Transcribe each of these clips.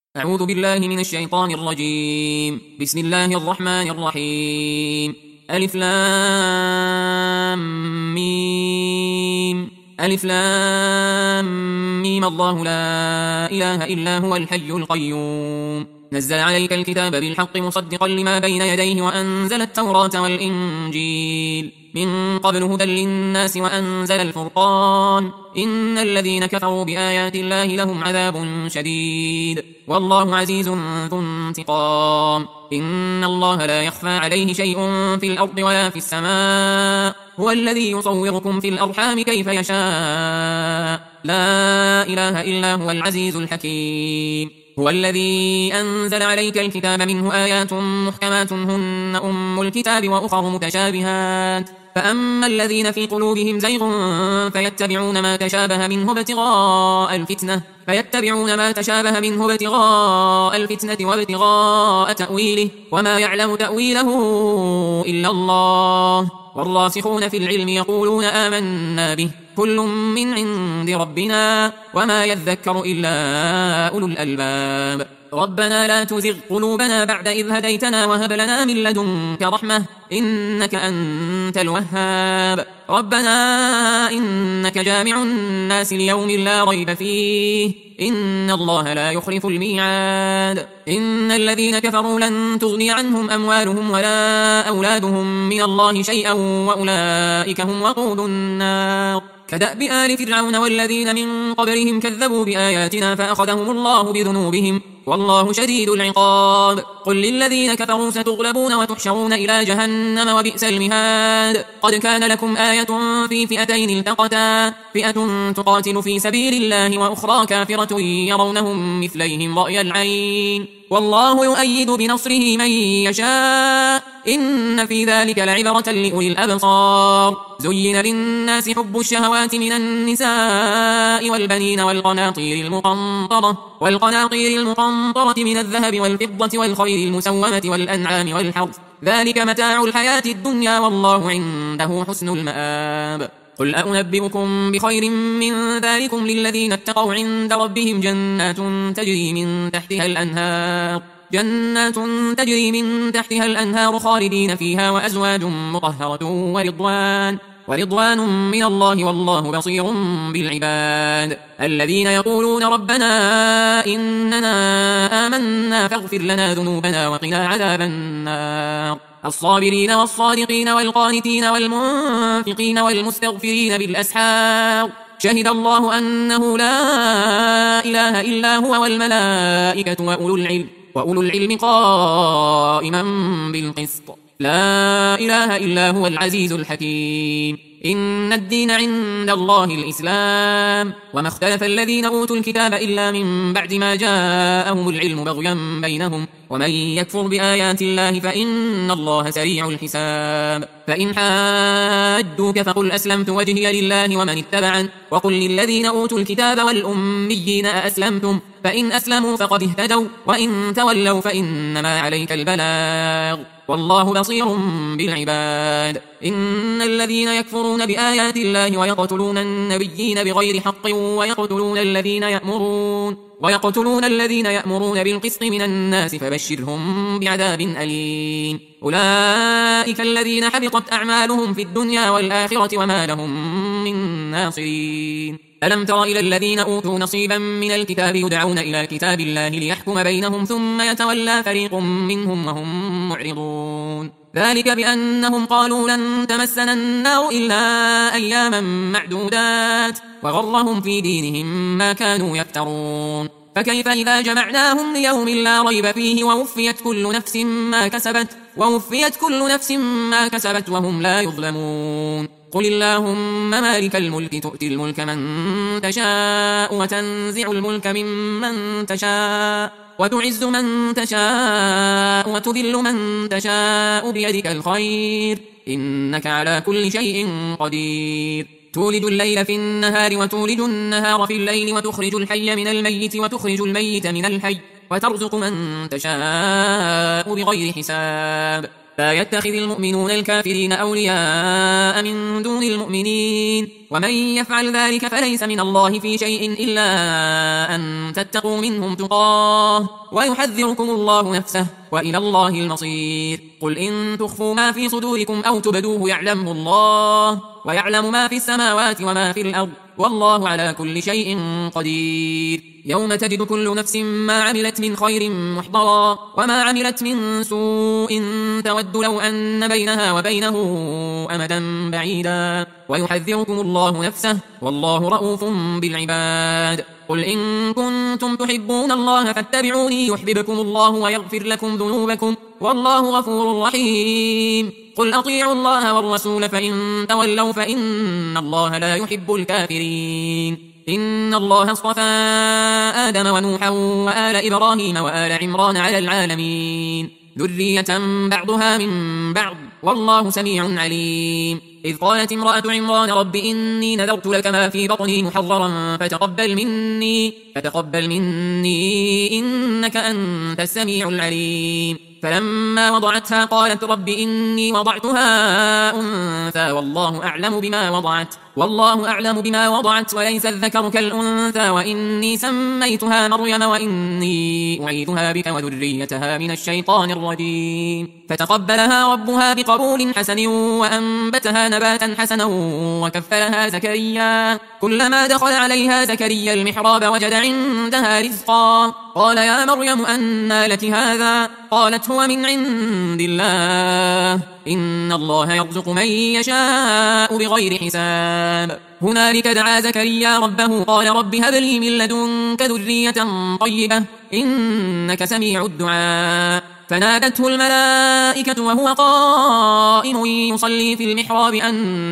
أعوذ بالله من الشيطان الرجيم. بسم الله الرحمن الرحيم. ألف لام ميم. ألف لام ميم. الله لا إله إلا هو الحي القيوم. نزل عليك الكتاب بالحق مصدقا لما بين يديه وأنزل التوراة والإنجيل من قبل هدى للناس وأنزل الفرقان. إن الذين كفروا بآيات الله لهم عذاب شديد والله عزيز ذو انتقام. إن الله لا يخفى عليه شيء في الأرض ولا في السماء. هو الذي يصوركم في الأرحام كيف يشاء. لا إله إلا هو العزيز الحكيم. هو الذي أنزل عليك الكتاب منه آيات محكمات هن أم الكتاب وأخر متشابهات. فأما الذين في قلوبهم زيغ فيتبعون ما تشابه منه ابتغاء الفتنة وابتغاء تأويله وما يعلم تأويله إلا الله. والراسخون في العلم يقولون آمنا به كل من عند ربنا وما يذكر إلا أولو الألباب. ربنا لا تزغ قلوبنا بعد إذ هديتنا وهب لنا من لدنك رحمة إنك أنت الوهاب. ربنا إنك جامع الناس ليوم لا ريب فيه إن الله لا يخلف الميعاد. إن الذين كفروا لن تغني عنهم أموالهم ولا أولادهم من الله شيئا وأولئك هم وقود النار. كدأب آل فرعون والذين من قبلهم كذبوا بآياتنا فأخذهم الله بذنوبهم والله شديد العقاب. قل للذين كفروا ستغلبون وتحشرون إلى جهنم وبئس المهاد. قد كان لكم آية في فئتين التقتا فئة تقاتل في سبيل الله وأخرى كافرة يرونهم مثليهم رأي العين والله يؤيد بنصره من يشاء إن في ذلك لعبرة لأولي الأبصار. زين للناس حب الشهوات من النساء والبنين والقناطير المقنطرة من الذهب والفضة والخيل المسومة والأنعام والحرث ذلك متاع الحياة الدنيا والله عنده حسن المآب. قل أنبئكم بخير من ذلكم للذين اتقوا عند ربهم جنات تجري من تحتها الأنهار خالدين فيها وأزواج مطهرة ورضوان من الله والله بصير بالعباد. الذين يقولون ربنا إننا آمنا فاغفر لنا ذنوبنا وقنا عذاب النار. الصابرين والصادقين والقانتين والمنفقين والمستغفرين بالأسحار. شهد الله أنه لا إله إلا هو والملائكة وأولو العلم قائما بالقسط. لا إله إلا هو العزيز الحكيم. إن الدين عند الله الإسلام وما اختلف الذين أوتوا الكتاب إلا من بعد ما جاءهم العلم بغيا بينهم ومن يكفر بآيات الله فإن الله سريع الحساب. فإن حاجوك فقل أسلمت وجهي لله ومن اتبعن وقل للذين أوتوا الكتاب والأميين أأسلمتم فإن أسلموا فقد اهتدوا وإن تولوا فإنما عليك البلاغ والله بصير بالعباد. إن الذين يكفرون بآيات الله ويقتلون النبيين بغير حق ويقتلون الذين يأمرون بالقسط من الناس فبشرهم بعذاب أليم. أولئك الذين حبطت أعمالهم في الدنيا والآخرة وما لهم من ناصرين. ألم تر إلى الذين أوتوا نصيبا من الكتاب يدعون إلى كتاب الله ليحكم بينهم ثم يتولى فريق منهم وهم معرضون. ذلك بأنهم قالوا لن تمسنا النار إلا أياما معدودات وغرهم في دينهم ما كانوا يفترون. فكيف إذا جمعناهم ليوم لا ريب فيه ووفيت كل نفس ما كسبت وهم لا يظلمون. قل اللهم مالك الملك تؤتي الملك من تشاء وتنزع الملك ممن تشاء وتعز من تشاء وتذل من تشاء بيدك الخير إنك على كل شيء قدير. تولج الليل في النهار وتولج النهار في الليل وتخرج الحي من الميت وتخرج الميت من الحي وترزق من تشاء بغير حساب. لا يتخذ المؤمنون الكافرين أولياء من دون المؤمنين ومن يفعل ذلك فليس من الله في شيء إلا أن تتقوا منهم تقاه ويحذركم الله نفسه وإلى الله المصير. قل إن تخفوا ما في صدوركم أو تبدوه يعلمه الله ويعلم ما في السماوات وما في الأرض والله على كل شيء قدير. يوم تجد كل نفس ما عملت من خير محضرا وما عملت من سوء تود لو أن بينها وبينه أمدا بعيدا ويحذركم الله نفسه والله رؤوف بالعباد. قل إن كنتم تحبون الله فاتبعوني يحببكم الله ويغفر لكم ذنوبكم والله غفور رحيم. قل أطيعوا الله والرسول فإن تولوا فإن الله لا يحب الكافرين. إن الله اصطفى آدم ونوحا وآل إبراهيم وآل عمران على العالمين ذرية بعضها من بعض والله سميع عليم. إذ قالت امرأة عمران رب إني نذرت لك ما في بطني محررا فتقبل مني إنك أنت السميع العليم. فلما وضعتها قالت رب إني وضعتها أنثى والله أعلم بما وضعت وليس الذكر كالأنثى وإني سميتها مريم وإني أعيذها بك وذريتها من الشيطان الرجيم. فتقبلها ربها بقبول حسن وأنبتها نباتا حسنا وكفلها زكريا. كلما دخل عليها زكريا المحراب وجد عندها رزقا قال يا مريم أنى لك هذا قالت هو من عند الله إن الله يرزق من يشاء بغير حساب. هنالك دعا زكريا ربه قال رب هب لي من لدنك ذرية طيبة إنك سميع الدعاء. فنادته الملائكة وهو قائم يصلي في المحراب أن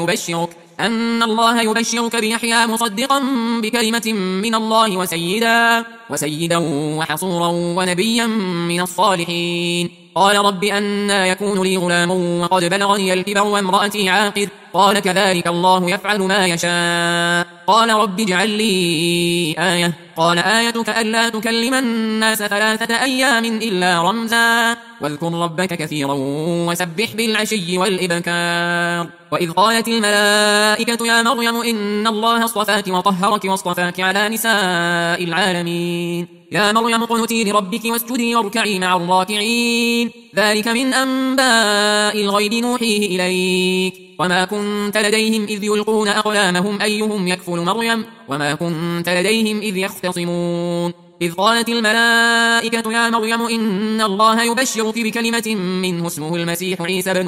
الله يبشرك بيحيى مصدقا بكلمة من الله وسيدا وحصورا ونبيا من الصالحين. قال رب أنى يكون لي غلام وقد بلغني الكبر وامرأتي عاقر قال كذلك الله يفعل ما يشاء. قال رب اجعل لي آية قال آيتك ألا تكلم الناس 3 أيام إلا رمزا واذكر ربك كثيرا وسبح بالعشي والإبكار. وإذ قالت الملائكة يا مريم إن الله اصطفاك وطهرك واصطفاك على نساء العالمين يا مريم اقنتي لربك واسجدي واركعي مع الراكعين. ذلك من أنباء الغيب نوحيه إليك وما كنت لديهم إذ يلقون أقلامهم أيهم يكفل مريم وما كنت لديهم إذ يختصمون. إذ قالت الملائكة يا مريم إن الله يبشرك بكلمة منه اسمه المسيح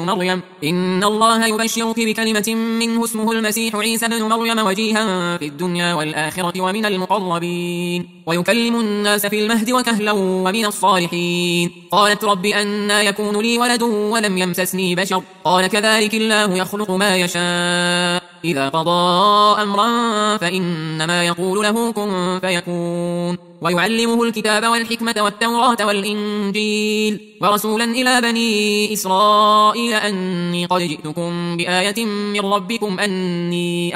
عيسى بن مريم وجيها في الدنيا والآخرة ومن المقربين ويكلم الناس في المهد وكهلا ومن الصالحين. قالت رب أنى يكون لي ولد ولم يمسسني بشر قال كذلك الله يخلق ما يشاء إذا قضى أمرا فإنما يقول له كن فيكون. ويعلمه الكتاب والحكمة والتوراة والإنجيل ورسولا إلى بني إسرائيل أني قد جئتكم بآية من ربكم أني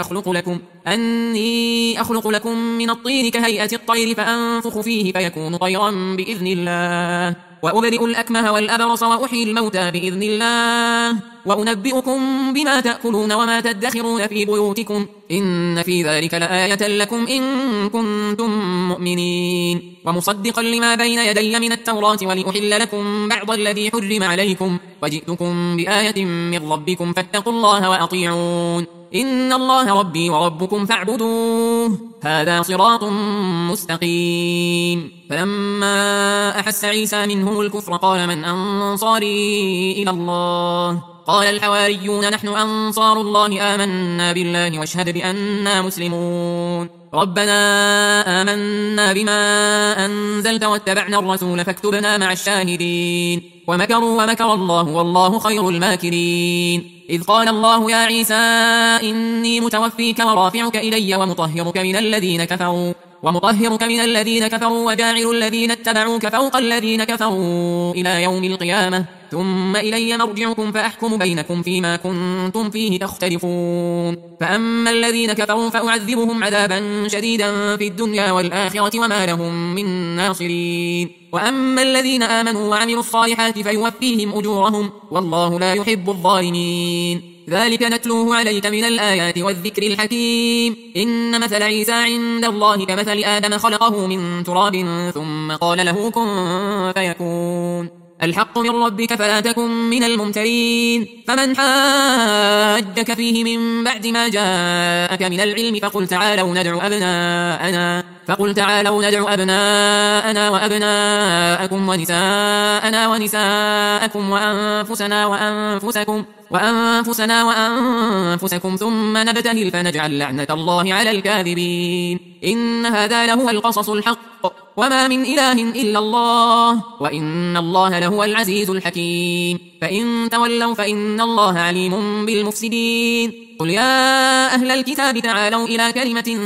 أخلق لكم من الطين كهيئة الطير فأنفخ فيه فيكون طيرا بإذن الله وأبرئ الأكمه والأبرص وأحيي الموتى بإذن الله وأنبئكم بما تأكلون وما تدخرون في بيوتكم إن في ذلك لآية لكم إن كنتم مؤمنين. ومصدقا لما بين يدي من التوراة ولأحل لكم بعض الذي حرم عليكم وجئتكم بآية من ربكم فاتقوا الله وأطيعون إن الله ربي وربكم فاعبدوه هذا صراط مستقيم. فلما أحس عيسى منهم الكفر قال من أنصاري إلى الله قال الحواريون نحن أنصار الله آمنا بالله واشهد بأننا مسلمون. ربنا آمنا بما أنزلت واتبعنا الرسول فاكتبنا مع الشاهدين. ومكروا ومكر الله والله خير الماكرين. إذ قال الله يا عيسى إني متوفيك ورافعك إلي ومطهرك من الذين كفروا وجاعل الذين اتبعوك فوق الذين كفروا إلى يوم القيامة ثم إلي مرجعكم فأحكم بينكم فيما كنتم فيه تختلفون. فأما الذين كفروا فأعذبهم عذابا شديدا في الدنيا والآخرة وما لهم من ناصرين. وأما الذين آمنوا وعملوا الصالحات فيوفيهم أجورهم والله لا يحب الظالمين. ذلك نتلوه عليك من الآيات والذكر الحكيم. إن مثل عيسى عند الله كمثل آدم خلقه من تراب ثم قال له كن فيكون. الحق من ربك فلا تكن من الممترين. فمن حاجك فيه من بعد ما جاءك من العلم فقل تعالوا ندعو أبناءنا وأبناءكم ونساءنا ونساءكم وأنفسنا وأنفسكم ثم نبتهل فنجعل لعنة الله على الكاذبين. إن هذا لهو القصص الحق وما من إله إلا الله وإن الله لهو العزيز الحكيم. فإن تولوا فإن الله عليم بالمفسدين. قل يا أهل الكتاب تعالوا إلى كلمة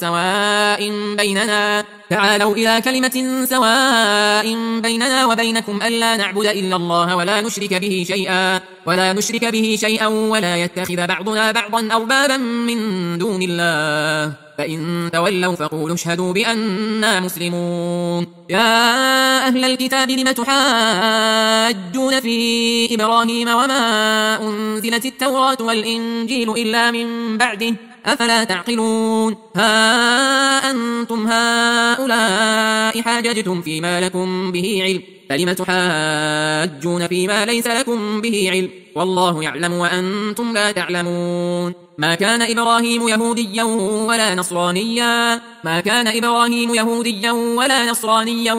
سواء بيننا وبينكم ألا نعبد إلا الله ولا نشرك به شيئا ولا يتخذ بعضنا بعضا أربابا من دون الله. فإن تولوا فقولوا اشهدوا بأننا مسلمون. يا أهل الكتاب لم تحاجون في إبراهيم وما أنزلت التوراة والإنجيل إلا من بعده أفلا تعقلون. ها أنتم هؤلاء حاججتم فيما لكم به علم فلم تحاجون فيما ليس لكم به علم والله يعلم وأنتم لا تعلمون. ما كان إبراهيم يهوديا ولا نصرانيا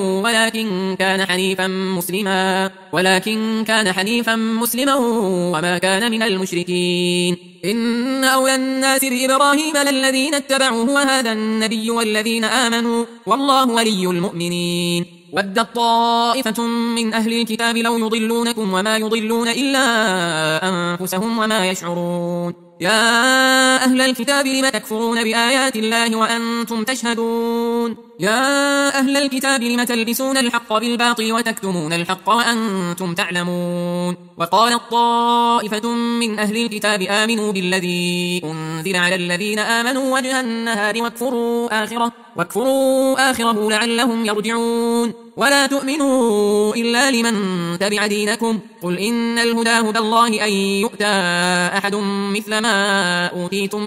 ولكن كان حنيفا مسلما وما كان من المشركين. إن أولى الناس بإبراهيم للذين اتبعوه وهذا النبي والذين آمنوا والله ولي المؤمنين. ودت طائفة من أهل الكتاب لو يضلونكم وما يضلون إلا أنفسهم وما يشعرون. يا أهل الكتاب لم تكفرون بآيات الله وأنتم تشهدون. يا أهل الكتاب لم تلبسون الحق بالباطل وتكتمون الحق وأنتم تعلمون. وقالت طائفة من أهل الكتاب آمنوا بالذي أنزل على الذين آمنوا وجه النهار واكفروا آخره لعلهم يرجعون. ولا تؤمنوا إلا لمن تبع دينكم قل إن الهدى هدى الله أن يؤتى أحد مثل ما أوتيتم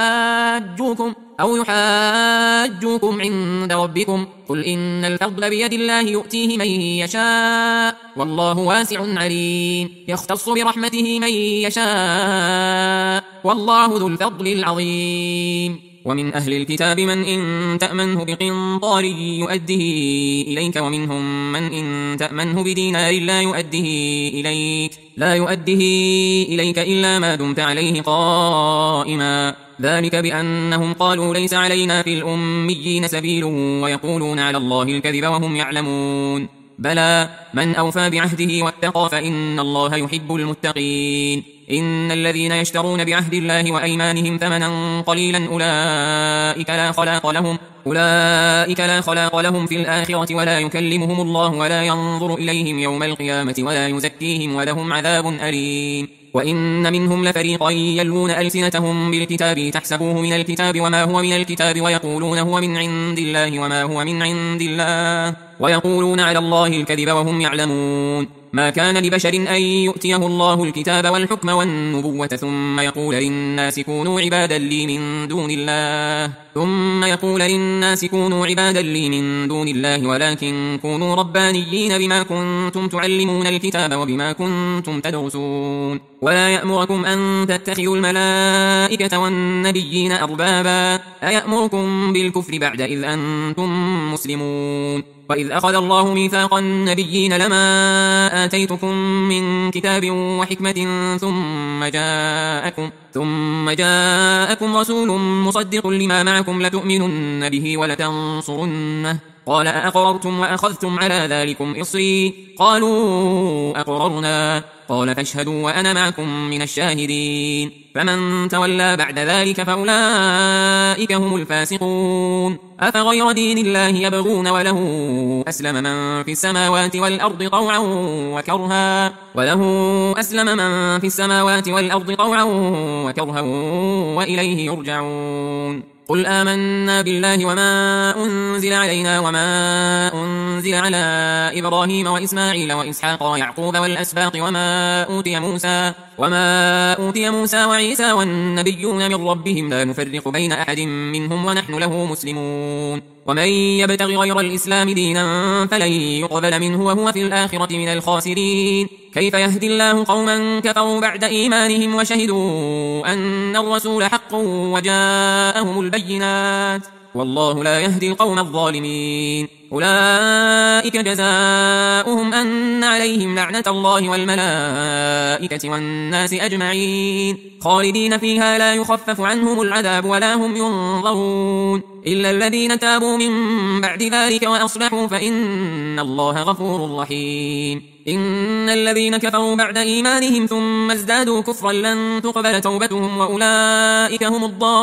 أو يحاجوكم عند ربكم قل إن الفضل بيد الله يؤتيه من يشاء والله واسع عليم. يختص برحمته من يشاء والله ذو الفضل العظيم. ومن أهل الكتاب من إن تأمنه بقنطار يؤده إليك ومنهم من إن تأمنه بدينار لا يؤده إليك إلا ما دمت عليه قائما. ذلك بأنهم قالوا ليس علينا في الأميين سبيل ويقولون على الله الكذب وهم يعلمون. بلى من أوفى بعهده واتقى فإن الله يحب المتقين. إن الذين يشترون بعهد الله وأيمانهم ثمنا قليلا أولئك لا خلاق لهم في الآخرة ولا يكلمهم الله ولا ينظر إليهم يوم القيامة ولا يزكيهم ولهم عذاب أليم. وإن منهم لفريقا يلوون ألسنتهم بالكتاب تحسبوه من الكتاب وما هو من الكتاب ويقولون هو من عند الله وما هو من عند الله ويقولون على الله الكذب وهم يعلمون. ما كان لبشر أن يؤتيه الله الكتاب والحكم والنبوة ثم يقول للناس كونوا عبادا لي من دون الله ولكن كونوا ربانيين بما كنتم تعلمون الكتاب وبما كنتم تدرسون. ولا يأمركم أن تتخذوا الملائكة والنبيين أربابا أيأمركم بالكفر بعد إذ أنتم مسلمون. وإذ أخذ الله ميثاق النبيين لما آتيتكم من كتاب وحكمة ثم جاءكم رسول مصدق لما معكم لتؤمنن به ولتنصرنه قال أأقررتم وأخذتم على ذلكم إصري قالوا أقررنا قال فاشهدوا وأنا معكم من الشاهدين. فمن تولى بعد ذلك فأولئك هم الفاسقون. أفغير دين الله يبغون وله أسلم من في السماوات والأرض طوعا وكرها وإليه يرجعون قل آمنا بالله وما أنزل علينا وما أنزل على إبراهيم وإسماعيل وإسحاق ويعقوب والأسباط وما أوتي موسى وعيسى والنبيون من ربهم لا نفرق بين أحد منهم ونحن له مسلمون ومن يبتغ غير الإسلام دينا فلن يقبل منه وهو في الآخرة من الخاسرين كيف يهدي الله قوما كفروا بعد إيمانهم وشهدوا أن الرسول حق وجاءهم البينات والله لا يهدي القوم الظالمين أولئك جزاؤهم أن عليهم لعنة الله والملائكة والناس أجمعين خالدين فيها لا يخفف عنهم العذاب ولا هم ينظرون إلا الذين تابوا من بعد ذلك وأصلحوا فإن الله غفور رحيم إن الذين كفروا بعد إيمانهم ثم ازدادوا كفرا لن تقبل توبتهم وأولئك هم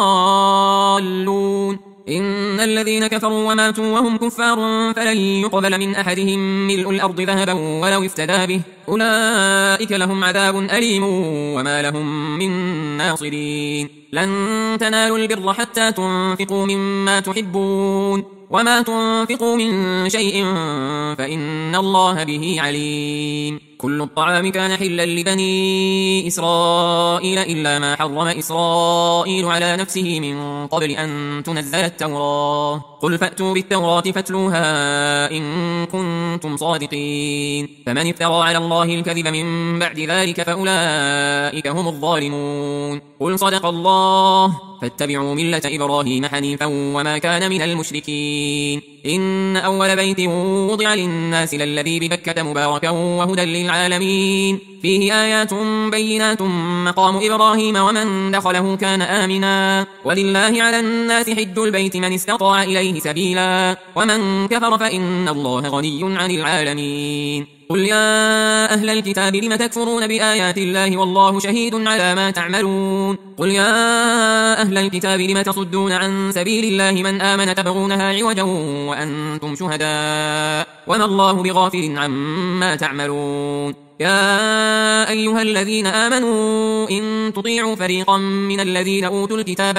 الضالون إن الذين كفروا وماتوا وهم كفار فلن يقبل من أحدهم ملء الأرض ذهبا ولو افتدى به أولئك لهم عذاب أليم وما لهم من ناصرين لن تنالوا البر حتى تنفقوا مما تحبون وما تنفقوا من شيء فإن الله به عليم كل الطعام كان حلا لبني إسرائيل إلا ما حرم إسرائيل على نفسه من قبل أن تنزل التوراة قل فأتوا بالتوراة فاتلوها إن كنتم صادقين فمن افترى على الله الكذب من بعد ذلك فأولئك هم الظالمون قل صدق الله فاتبعوا ملة إبراهيم حنيفا وما كان من المشركين إن أول بيت وضع للناس للذي ببكة مباركا وهدى للعالمين فيه آيات بينات مقام إبراهيم ومن دخله كان آمنا ولله على الناس حج البيت من استطاع إليه سبيلا ومن كفر فإن الله غني عن العالمين قل يا أهل الكتاب لم تكفرون بآيات الله والله شهيد على ما تعملون قل يا أهل الكتاب لم تصدون عن سبيل الله من آمن تبغونها عوجا وأنتم شهداء وما الله بغافل عما تعملون يا أيها الذين آمنوا إن تطيعوا فريقا من الذين أوتوا الكتاب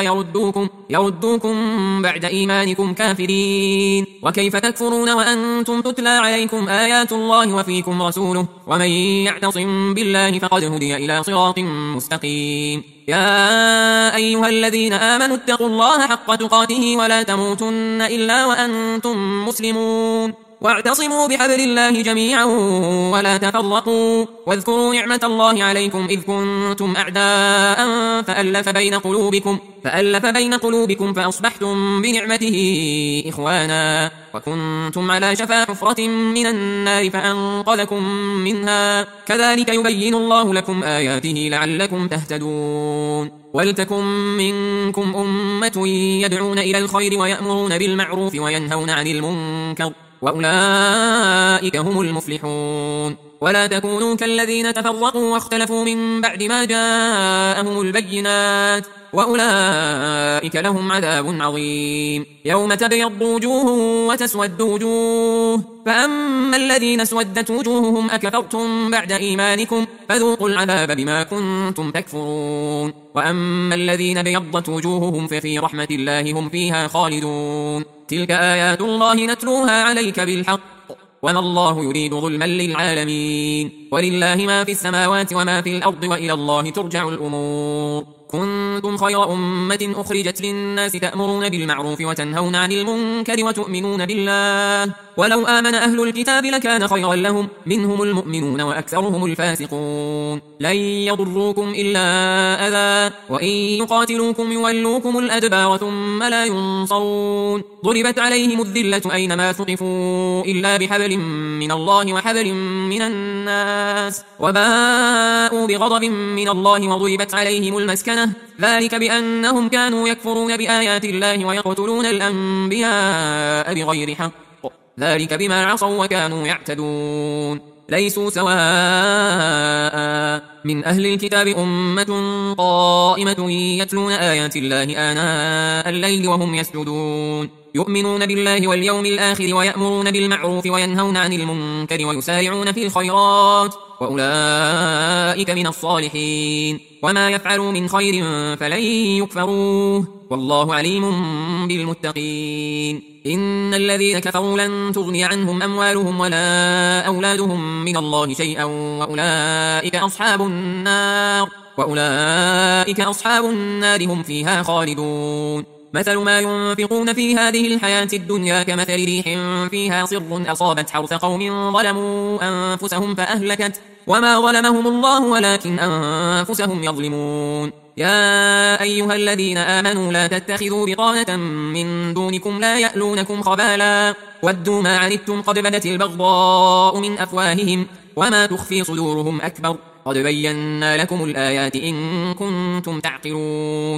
يردوكم بعد إيمانكم كافرين وكيف تكفرون وأنتم تتلى عليكم آيات الله وفيكم رسوله ومن يعتصم بالله فقد هدي إلى صراط مستقيم يا أيها الذين آمنوا اتقوا الله حق تقاته ولا تموتن إلا وأنتم مسلمون واعتصموا بحبل الله جميعا ولا تفرقوا واذكروا نعمة الله عليكم إذ كنتم أعداء فألف بين قلوبكم فأصبحتم بنعمته إخوانا وكنتم على شفا حفرة من النار فأنقذكم منها كذلك يبين الله لكم آياته لعلكم تهتدون ولتكن منكم أمة يدعون إلى الخير ويأمرون بالمعروف وينهون عن المنكر وأولئك هم المفلحون ولا تكونوا كالذين تفرقوا واختلفوا من بعد ما جاءهم البينات وأولئك لهم عذاب عظيم يوم تبيض وجوه وتسود وجوه فأما الذين اسودت وجوههم أكفرتم بعد إيمانكم فذوقوا العذاب بما كنتم تكفرون وأما الذين بيضت وجوههم ففي رحمة الله هم فيها خالدون تلك آيات الله نتلوها عليك بالحق وما الله يريد ظلما للعالمين ولله ما في السماوات وما في الأرض وإلى الله ترجع الأمور كنتم خير أمة أخرجت للناس تأمرون بالمعروف وتنهون عن المنكر وتؤمنون بالله ولو آمن أهل الكتاب لكان خيرا لهم منهم المؤمنون وأكثرهم الفاسقون لن يضروكم إلا أذى وإن يقاتلوكم يولوكم الأدبار ثم لا ينصرون ضربت عليهم الذلة أينما ثقفوا إلا بحبل من الله وحبل من الناس وباءوا بغضب من الله وضربت عليهم المسكنة ذلك بأنهم كانوا يكفرون بآيات الله ويقتلون الأنبياء بغير حق ذلك بما عصوا وكانوا يعتدون ليسوا سواء من أهل الكتاب أمة قائمة يتلون آيات الله آناء الليل وهم يسجدون يؤمنون بالله واليوم الآخر ويأمرون بالمعروف وينهون عن المنكر ويسارعون في الخيرات وأولئك من الصالحين وما يفعلوا من خير فلن يكفروه والله عليم بالمتقين إن الذين كفروا لن تغني عنهم أموالهم ولا أولادهم من الله شيئا وأولئك أصحاب النار هم فيها خالدون مثل ما ينفقون في هذه الحياة الدنيا كمثل ريح فيها صر أصابت حرث قوم ظلموا أنفسهم فأهلكت وما ظلمهم الله ولكن أنفسهم يظلمون يا أيها الذين آمنوا لا تتخذوا بطانة من دونكم لا يألونكم خبالا ودوا ما عنتم قد بدت البغضاء من أفواههم وما تخفي صدورهم أكبر قد بينا لكم الآيات إن كنتم تعقلون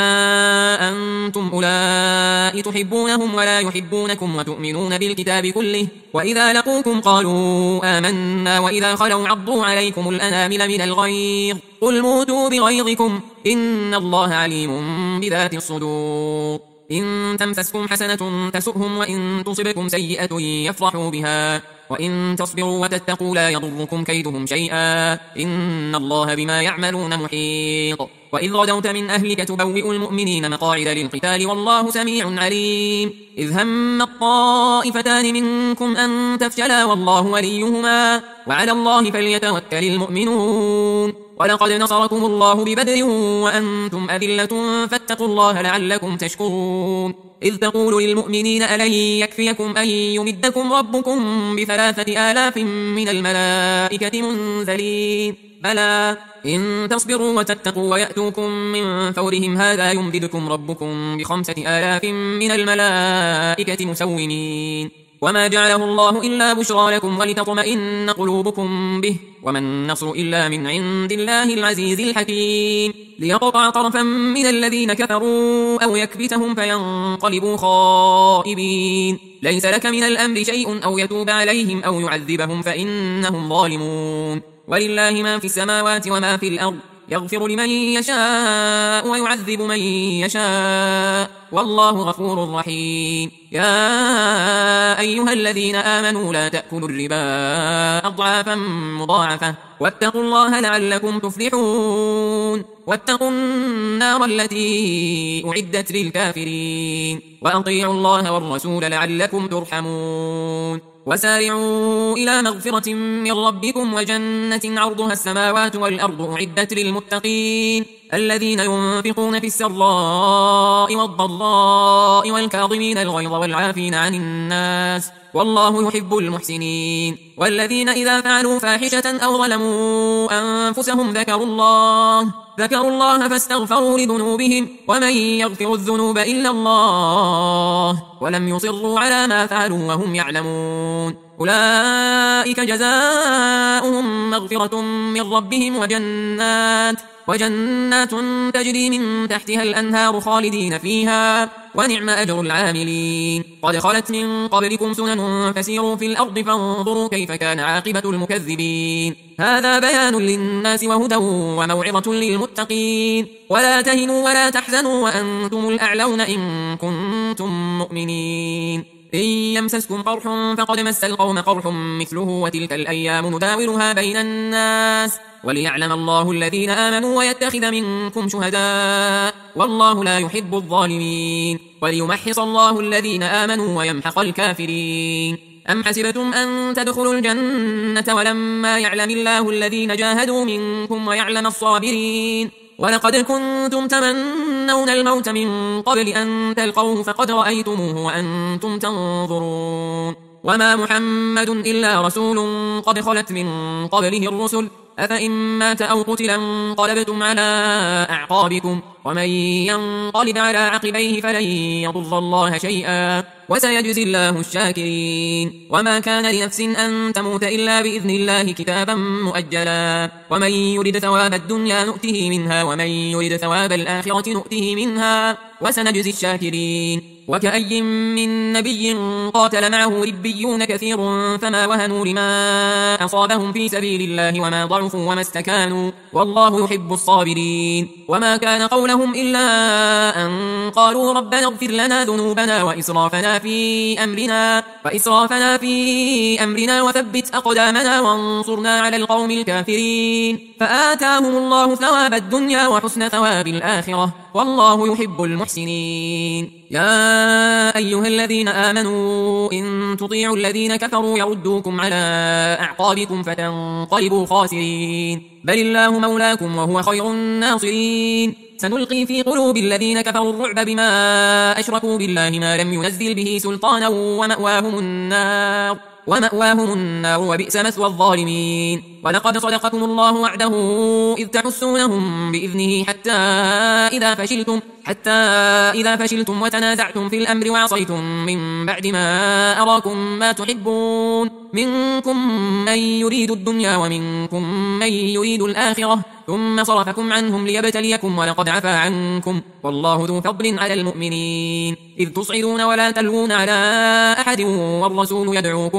ها أنتم أولئك تحبونهم ولا يحبونكم وتؤمنون بالكتاب كله وإذا لقوكم قالوا آمنا وإذا خلوا عضوا عليكم الأنامل من الغيظ قل موتوا بغيظكم إن الله عليم بذات الصدور إن تمسسكم حسنة تسؤهم وإن تصبكم سيئة يفرحوا بها وإن تصبروا وتتقوا لا يضركم كيدهم شيئا إن الله بما يعملون محيط وإذ غدوت من أهلك تبوئ المؤمنين مقاعد للقتال والله سميع عليم إذ هم الطائفتان منكم أن تفشلا والله وليهما وعلى الله فليتوكل المؤمنون ولقد نصركم الله ببدر وأنتم أذلة فاتقوا الله لعلكم تشكرون إذ تقول للمؤمنين ألن يكفيكم أن يمدكم ربكم ب3,000 من الملائكة منزلين بلى إن تصبروا وتتقوا ويأتوكم من فورهم هذا يمددكم ربكم ب5,000 من الملائكة مسومين وما جعله الله إلا بشرى لكم ولتطمئن قلوبكم به وما النصر إلا من عند الله العزيز الحكيم ليقطع طرفا من الذين كفروا أو يكبتهم فينقلبوا خائبين ليس لك من الأمر شيء أو يتوب عليهم أو يعذبهم فإنهم ظالمون ولله ما في السماوات وما في الأرض يغفر لمن يشاء ويعذب من يشاء والله غفور رحيم يا أيها الذين آمنوا لا تأكلوا الربا أضعافا مضاعفة واتقوا الله لعلكم تفلحون واتقوا النار التي أعدت للكافرين وأطيعوا الله والرسول لعلكم ترحمون وسارعوا إلى مغفرة من ربكم وجنة عرضها السماوات والأرض أعدت للمتقين الذين ينفقون في السراء والضراء والكاظمين الغيظ والعافين عن الناس والله يحب المحسنين والذين إذا فعلوا فاحشة أو ظلموا أنفسهم ذكروا الله فاستغفروا لذنوبهم ومن يغفر الذنوب إلا الله ولم يصروا على ما فعلوا وهم يعلمون أولئك جزاؤهم مغفرة من ربهم وجنات تجري من تحتها الأنهار خالدين فيها ونعم أجر العاملين قد خلت من قبلكم سنن فسيروا في الأرض فانظروا كيف كان عاقبة المكذبين هذا بيان للناس وهدى وموعظة للمتقين ولا تهنوا ولا تحزنوا وأنتم الأعلون إن كنتم مؤمنين إن يمسسكم قرح فقد مس القوم قرح مثله وتلك الأيام نداولها بين الناس وليعلم الله الذين آمنوا ويتخذ منكم شهداء والله لا يحب الظالمين وليمحص الله الذين آمنوا ويمحق الكافرين أم حسبتم أن تدخلوا الجنة ولما يعلم الله الذين جاهدوا منكم ويعلم الصابرين ولقد كنتم تمنون الموت من قبل أن تلقوه فقد رأيتموه وأنتم تنظرون وما محمد إلا رسول قد خلت من قبله الرسل أفإن مات أو قتل انقلبتم على أعقابكم ومن ينقلب على عقبيه فلن يضر الله شيئا وسيجزي الله الشاكرين وما كان لنفس أن تموت إلا بإذن الله كتابا مؤجلا ومن يرد ثواب الدنيا نؤته منها ومن يرد ثواب الآخرة نؤته منها وسنجزي الشاكرين وكأي من نبي قاتل معه ربيون كثير فما وهنوا لما أصابهم في سبيل الله وما ضعفوا وما استكانوا والله يحب الصابرين وما كان قول لهم إلا أن قالوا ربنا اغفر لنا ذنوبنا وإسرافنا في أمرنا وثبت أقدامنا وانصرنا على القوم الكافرين فآتاهم الله ثواب الدنيا وحسن ثواب الآخرة والله يحب المحسنين. يا أيها الذين آمنوا إن تطيعوا الذين كفروا يردوكم على أعقابكم فتنقلبوا خاسرين بل الله مولاكم وهو خير الناصرين. سنلقي في قلوب الذين كفروا الرعب بما أشركوا بالله ما لم ينزل به سلطانا ومأواهم النار وبئس مثوى الظالمين. ولقد صدقكم الله وعده إذ تحسونهم بإذنه حتى إذا فشلتم وتنازعتم في الأمر وعصيتم من بعد ما أراكم ما تحبون منكم من يريد الدنيا ومنكم من يريد الآخرة ثم صرفكم عنهم ليبتليكم ولقد عفا عنكم والله ذو فضل على المؤمنين إذ تصعدون ولا تلوون على أحد والرسول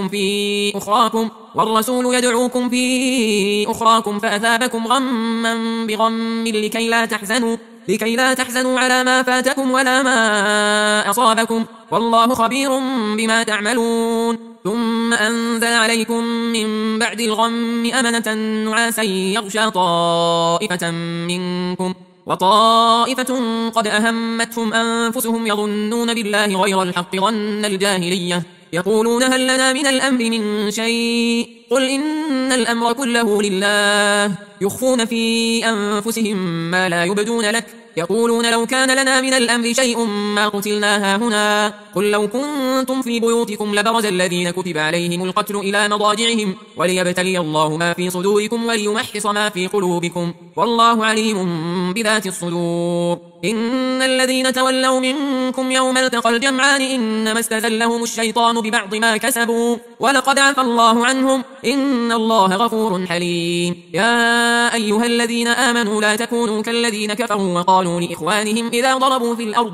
يدعوكم في أخراكم فأثابكم غما بغم لكي لا تحزنوا على ما فاتكم ولا ما أصابكم والله خبير بما تعملون. ثم أنزل عليكم من بعد الغم أمنة نعاسا يغشى طائفة منكم وطائفة قد أهمتهم أنفسهم يظنون بالله غير الحق ظن الجاهلية يقولون هل لنا من الأمر من شيء قل إن الأمر كله لله يخفون في أنفسهم ما لا يبدون لك يقولون لو كان لنا من الأمر شيء ما قتلنا هاهنا قل لو كنتم في بيوتكم لبرز الذين كتب عليهم القتل إلى مضاجعهم وليبتلي الله ما في صدوركم وليمحص ما في قلوبكم والله عليم بذات الصدور. إن الذين تولوا منكم يوم التقى الجمعان إنما استزلهم الشيطان ببعض ما كسبوا ولقد عفى الله عنهم إن الله غفور حليم. يا أيها الذين آمنوا لا تكونوا كالذين كفروا وقالوا لإخوانهم إذا ضربوا في الأرض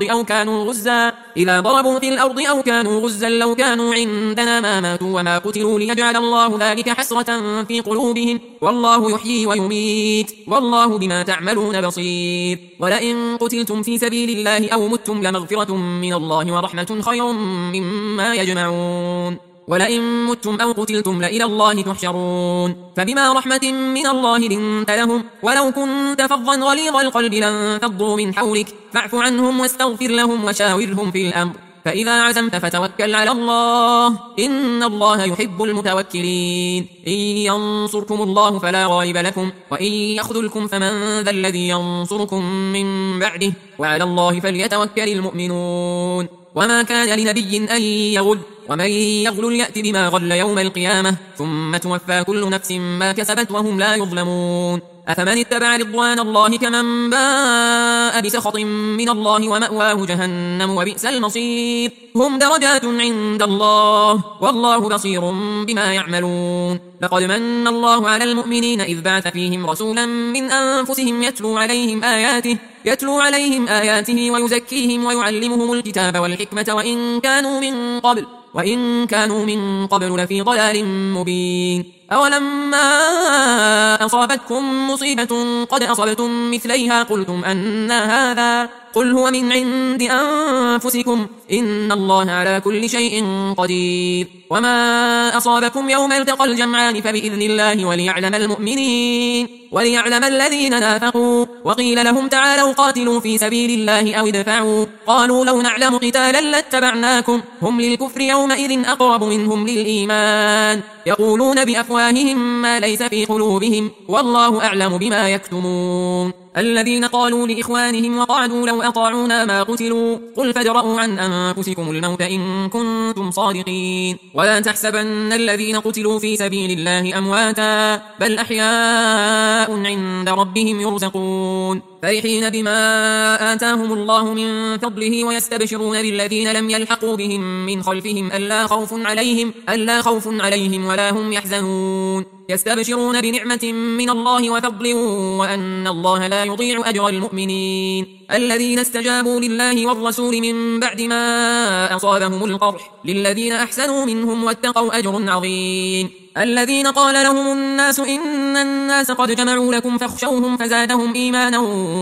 أو كانوا غزا لو كانوا عندنا ما ماتوا وما قتلوا ليجعل الله ذلك حسرة في قلوبهم والله يحيي ويميت والله بما تعملون بصير. ولئن قتلتم في سبيل الله أو متم لمغفرة من الله ورحمة خير مما يجمعون. ولئن متم أو قتلتم لإلى الله تحشرون. فبما رحمة من الله لنت لهم ولو كنت فظا غليظ القلب لانفضوا من حولك فاعف عنهم واستغفر لهم وشاورهم في الأمر فإذا عزمت فتوكل على الله إن الله يحب المتوكلين. إن ينصركم الله فلا غالب لكم وإن يخذلكم فمن ذا الذي ينصركم من بعده وعلى الله فليتوكل المؤمنون. وما كان لنبي أن يغل ومن يغل يأت بما غل يوم القيامة ثم توفى كل نفس ما كسبت وهم لا يظلمون. أفمن اتبع رضوان الله كمن باء بسخط من الله ومأواه جهنم وبئس المصير. هم درجات عند الله والله بصير بما يعملون. لقد من الله على المؤمنين إذ بعث فيهم رسولا من أنفسهم يتلو عليهم آياته ويزكيهم ويعلمهم الكتاب والحكمة وإن كانوا من قبل لفي ضلال مبين. أولما أصابتكم مصيبة قد أصبتم مثليها قلتم أن هذا قل هو من عند أنفسكم إن الله على كل شيء قدير. وما أصابكم يوم التقى الجمعان فبإذن الله وليعلم الذين نافقوا وقيل لهم تعالوا قاتلوا في سبيل الله أو ادفعوا قالوا لو نعلم قتالا لاتبعناكم هم للكفر يومئذ أقرب منهم للإيمان يقولون بأفواههم ما ليس في قلوبهم والله أعلم بما يكتمون. الذين قالوا لإخوانهم وقعدوا لو أطاعونا ما قتلوا قل فادرءوا عن أنفسكم الموت إن كنتم صادقين. ولا تحسبن الذين قتلوا في سبيل الله أمواتا بل أحياء عند ربهم يرزقون فرحين بما آتاهم الله من فضله ويستبشرون بالذين لم يلحقوا بهم من خلفهم ألا خوف عليهم ولا هم يحزنون يستبشرون بنعمة من الله وفضل وأن الله لا يضيع أجر المؤمنين. الذين استجابوا لله والرسول من بعد ما أصابهم القرح للذين أحسنوا منهم واتقوا أجر عظيم. الذين قال لهم الناس إن الناس قد جمعوا لكم فاخشوهم فزادهم إيمانا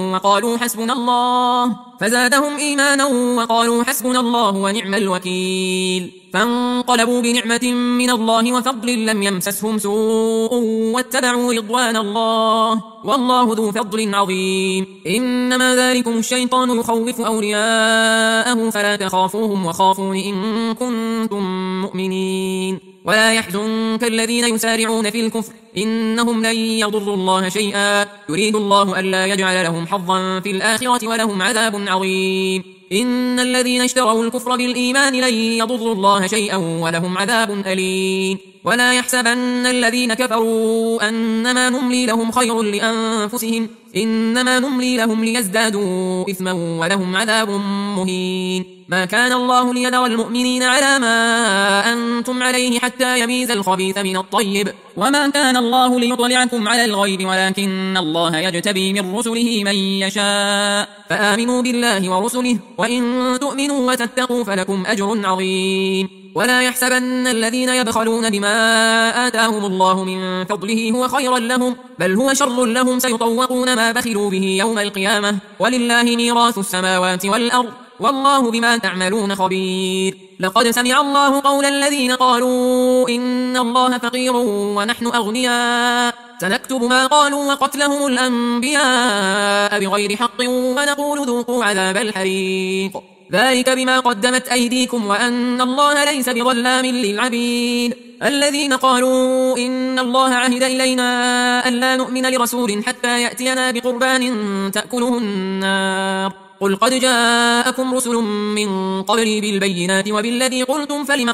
وقالوا حسبنا الله ونعم الوكيل. فانقلبوا بنعمة من الله وفضل لم يمسسهم سوء واتبعوا رضوان الله والله ذو فضل عظيم. إنما ذلكم الشيطان يخوف أولياءه فلا تخافوهم وخافون إن كنتم مؤمنين. ولا يحزنك الذين يسارعون في الكفر إنهم لن يضروا الله شيئا يريد الله ألا يجعل لهم حظا في الآخرة ولهم عذاب عظيم. إن الذين اشتروا الكفر بالإيمان لن يضروا الله شيئا ولهم عذاب أليم. ولا يحسبن الذين كفروا أنما نملي لهم خير لأنفسهم إنما نملي لهم ليزدادوا إثما ولهم عذاب مهين. ما كان الله ليذر المؤمنين على ما أنتم عليه حتى يميز الخبيث من الطيب وما كان الله ليطلعكم على الغيب ولكن الله يجتبي من رسله من يشاء فآمنوا بالله ورسله وإن تؤمنوا وتتقوا فلكم أجر عظيم. ولا يحسبن الذين يبخلون بما آتاهم الله من فضله هو خيرا لهم بل هو شر لهم سيطوقون ما بخلوا به يوم القيامة ولله ميراث السماوات والأرض والله بما تعملون خبير. لقد سمع الله قول الذين قالوا إن الله فقير ونحن أغنياء سنكتب ما قالوا وقتلهم الأنبياء بغير حق ونقول ذوقوا عذاب الحريق ذلك بما قدمت أيديكم وأن الله ليس بظلام للعبيد. الذين قالوا إن الله عهد إلينا ألا نؤمن لرسول حتى يأتينا بقربان تأكله النار قل قد جاءكم رسل من قبلي بالبينات وبالذي قلتم فلم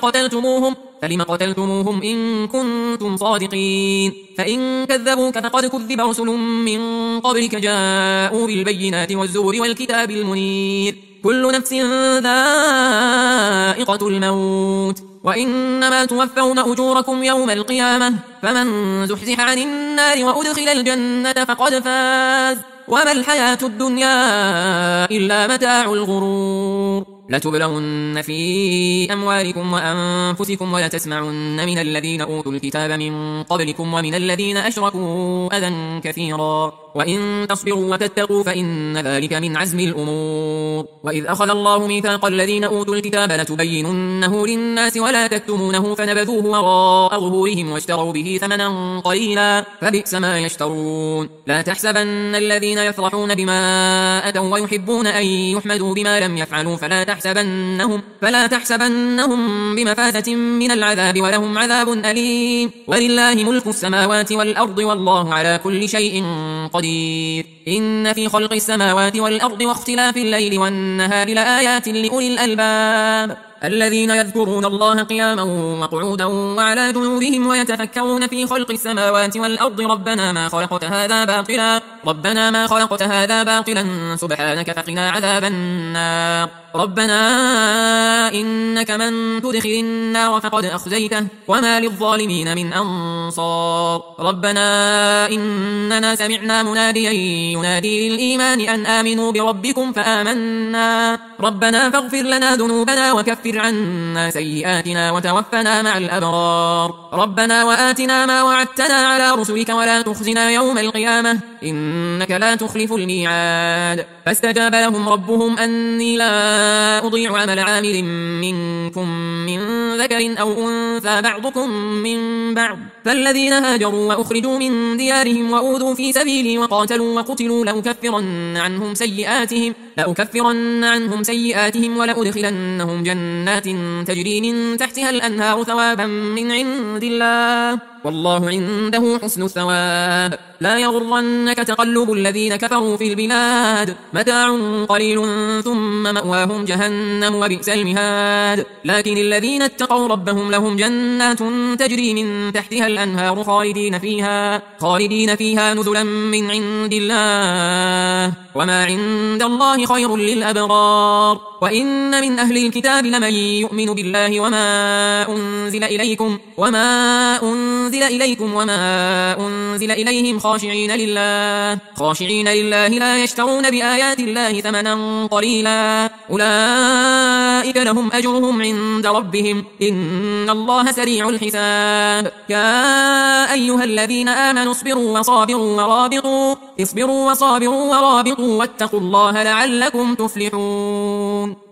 قتلتموهم إن كنتم صادقين. فإن كذبوك فقد كذب رسل من قبلك جاءوا بالبينات والزبر والكتاب المنير. كل نفس ذائقة الموت وإنما توفون أجوركم يوم القيامة فمن زحزح عن النار وأدخل الجنة فقد فاز وما الحياة الدنيا إلا متاع الغرور. لتبلغن في أموالكم وأنفسكم ولتسمعن من الذين أوتوا الكتاب من قبلكم ومن الذين أشركوا أذى كثيرا وإن تصبروا وتتقوا فإن ذلك من عزم الأمور. وإذ أخذ الله ميثاق الذين أوتوا الكتاب لتبيننه للناس ولا تكتمونه فنبذوه وراء ظهورهم واشتروا به ثمنا قليلا فبئس ما يشترون. لا تحسبن الذين يفرحون بما أتوا ويحبون أن يحمدوا بما لم يفعلوا فلا تحسبنهم بمفازة من العذاب ولهم عذاب أليم. ولله ملك السماوات والأرض والله على كل شيء قدير. إن في خلق السماوات والأرض واختلاف الليل والنهار لآيات لأولي الألباب الذين يذكرون الله قياما وقعودا وعلى جنوبهم ويتفكرون في خلق السماوات والأرض ربنا ما خلقت هذا باطلا سبحانك فقنا عذاب النار. ربنا إنك من تدخل النار فقد أخزيته وما للظالمين من أنصار. ربنا إننا سمعنا مناديا ينادي للإيمان أن آمنوا بربكم فآمنا ربنا فاغفر لنا ذنوبنا وكفر عنا سيئاتنا وتوفنا مع الأبرار. ربنا وآتنا ما وعدتنا على رسلك ولا تخزنا يوم القيامة إنك لا تخلف الميعاد. فاستجاب لهم ربهم أني لا أضيع عمل عامل منكم من ذكر أو أنثى بعضكم من بعض فالذين هاجروا وأخرجوا من ديارهم وأوذوا في سبيلي وقاتلوا وقتلوا لأكفرن عنهم سيئاتهم ولأدخلنهم جنات تجري من تحتها الأنهار ثوابا من عند الله والله عنده حسن الثواب. لا يغرنك تقلب الذين كفروا في البلاد متاع قليل ثم مأواهم جهنم وبئس المهاد. لكن الذين اتقوا ربهم لهم جنات تجري من تحتها الأنهار خالدين فيها نزلا من عند الله وما عند الله خير للأبرار. وإن من أهل الكتاب لمن يؤمن بالله وما أنزل إليكم وما أنزل إليهم خاشعين لله لا يشترون بآيات الله ثمنا قليلا أولئك أولئك لهم أجرهم عند ربهم إن الله سريع الحساب. يا أيها الذين آمنوا اصبروا وصابروا ورابطوا واتقوا الله لعلكم تفلحون.